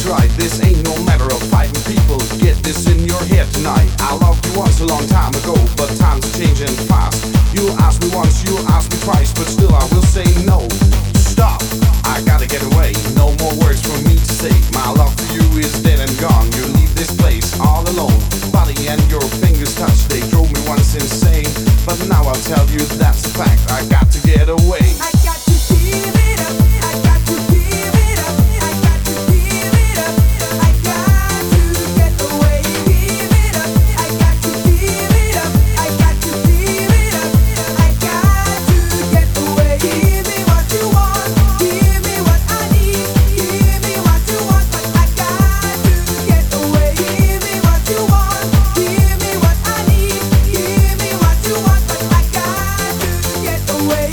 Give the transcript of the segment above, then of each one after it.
right, this ain't no matter of fighting people. Get this in your head tonight. I loved you once a long time ago, but times are changing fast. You asked me once, you asked me twice, but still I will say no. Stop, I gotta get away. No more words for me to say. My love for you is dead and gone. You leave this place all alone. Body and your fingers touch, they drove me once insane. But now I'll tell you that's a fact. I got to get away. I got to give it up. I got to give it up. I got to give it up. I got to get away. Give it up. I got to give it up. I got to give it up. I got to get away. Give me what you want. Give me what I need. Give me what you want, but I got to get away. Give me what you want. Give me what I need. Give me what you want, but I got to get away.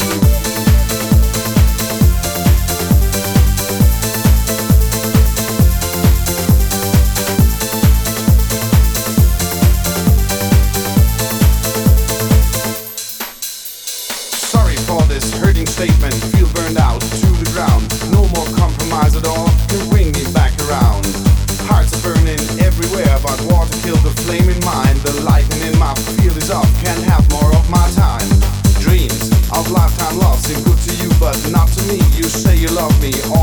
Sorry for this hurting statement. Feel burned out to the ground. No more compromise at all. You bring me back around. Hearts are burning everywhere, but water killed the flame in mine. The lightning in my field is off. Can't have more of my time. Dreams of lifetime love seem good to you, but not to me. You say you love me.